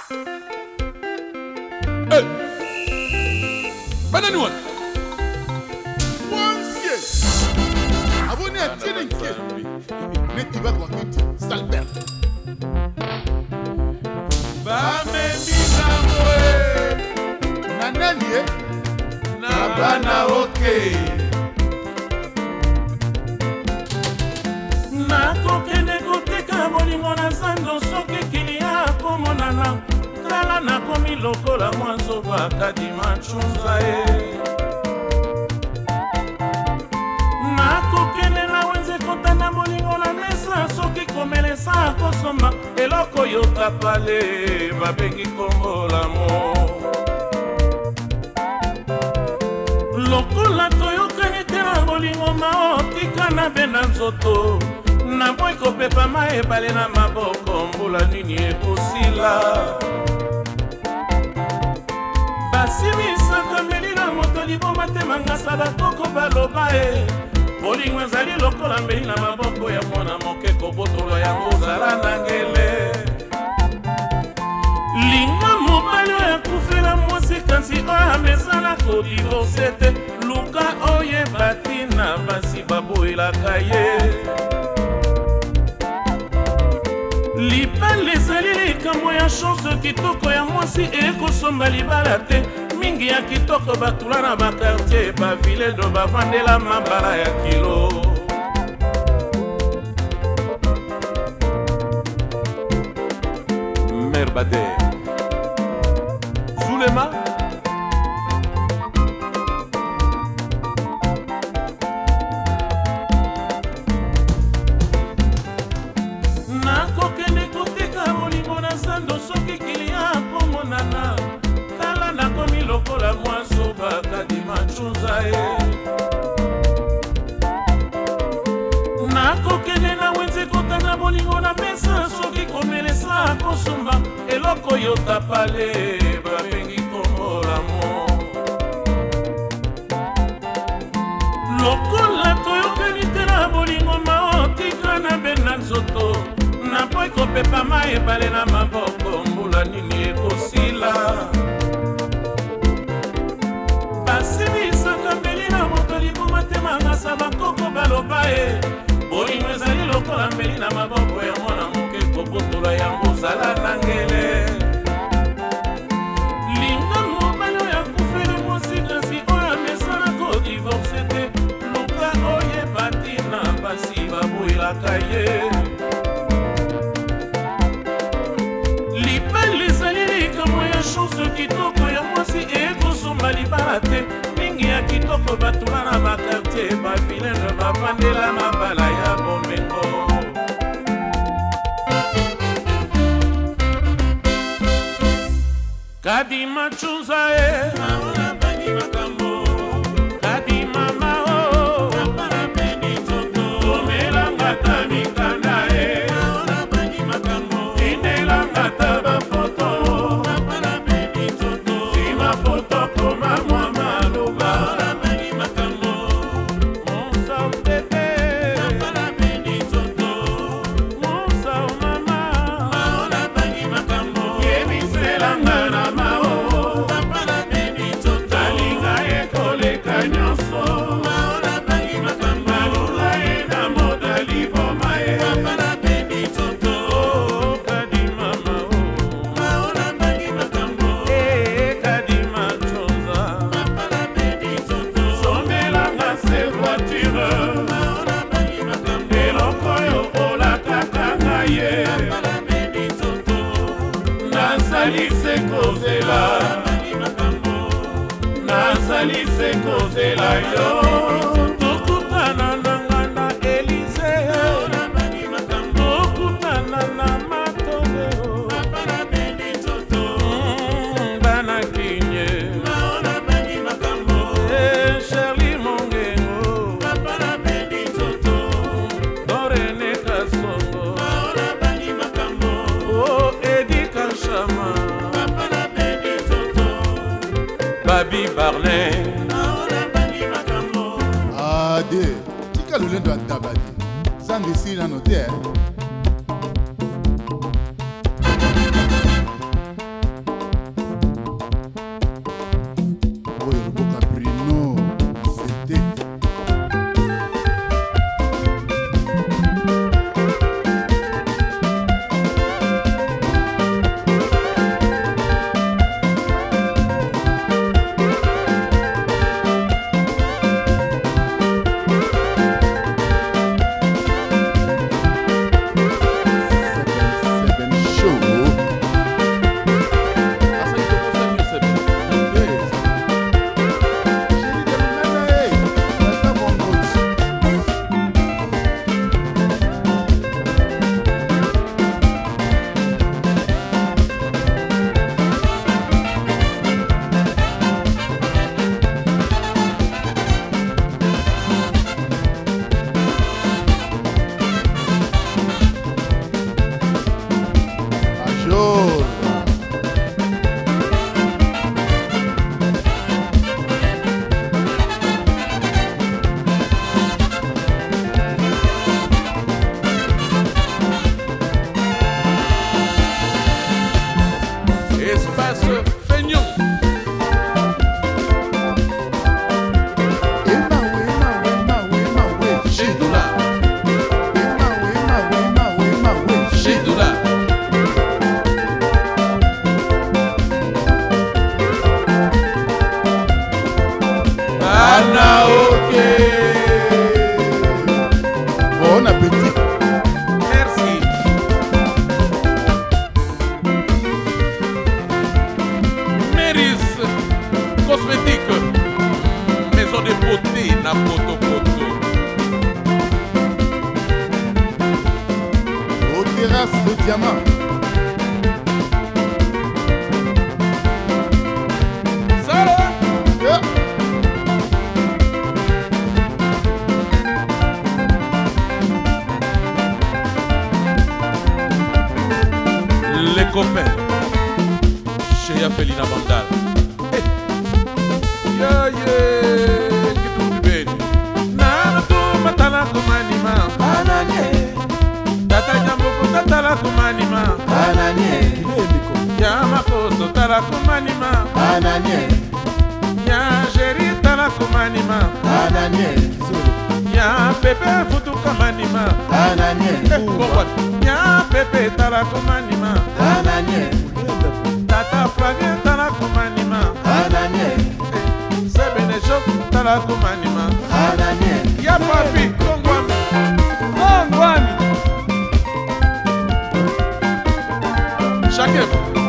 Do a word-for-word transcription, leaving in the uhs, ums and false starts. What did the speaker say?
Hey! Banane wana! Wansie! Abonne à Tielenke! Neti bakwa kiti, Salbert! Bamemi namwe! Nanani eh? Nabana oke! Nakokende koteka bolingo na zando soki kilia komonana tala nakomi lokola mwanzoba kadima chunza e nakokende na wenze kotana bolingo na mesa soki komelesa kosomba eloko yotapale babengi kombolamo lokola toyokani te na bolingo mao tika na benda nzoto na boy kopepa maebale na maboko mbula nini ekosila basimisaka mbeli na moto liboma te mangasa bakoko baloba e bolingo ezali lokola mbeli na maboko ya mwana moke kobotolo yango ozala na ngele linga mobali oyo akufela mwasi kasi oyo amesala kodivorse te luka oyeba ntina basi baboyelaka ye libala ezali likambo ya chance kitoko ya mwasi ekosomba libala te mingi ya kitoko batula na bakartier baviledo bavandela mabala ya kilo Merbader Zulema nakokende koteka molingo na zando soki kilia komonana tala nakomi lokola mwazoba kadima chunza e nakokende na wenze kotana bolingo na mesa soki komelesa kosomba eloko yotapale babengi komolamo lokola toyokani te na bolingo mao tika na benda nzoto na po ekopepa maebale na maboko mbula nini ekosila basimisaka mbeli na moto liboma te mangasa bakoko baloba e bolingo ezali lokola mbeli na maboko ya mwana moke kobotola yango ozala na ngele linga mobali oyo akufeli mwasi kasi oyo amesana kodivorse te luka oyeba ntina basi baboyelaka ye libala ezali likambo ya chance kitoko ya mwasi ekosomba libala te mingi ya kitoko batula na bakartier bavilene bavandela mabala ya bomengo kadima chunza e maona bani makambo kadima mao kapara peni toto omelanga tamikanda e maona bani makambo inelanga taba foto kapara peni toto sima foto koma mama loba maona bani makambo monsa utete kapara peni toto monsa mama maona bani makambo yemiselanga na nazali se kozela yo tokutana na ngana Elize tokutana na matoleo bana kinye Charlie Mongengo Dorene Kasongo o Edi Kashama Babi Barnet Ade, tika lulendo atabadi. Sandi si na note. Les copains chez Yafelina Mandal. Yeah, yeah, kitu bibeni. Na tu matala kumanima. Ananye. Tata jambo kutatala kumanima. Ananye. Ya makoso tala kumanima. Ananye. Ya jeri tala kumanima. Ananye. Ya pepe futu kumanima. Ananye. Eh, bon, ya pepe tala kumanima. Ananye. Tata frage tala kumanima. Ananye. Sebene shok tala kumanima. Ananye. Ya papi kongwami. Kongwami. Chaque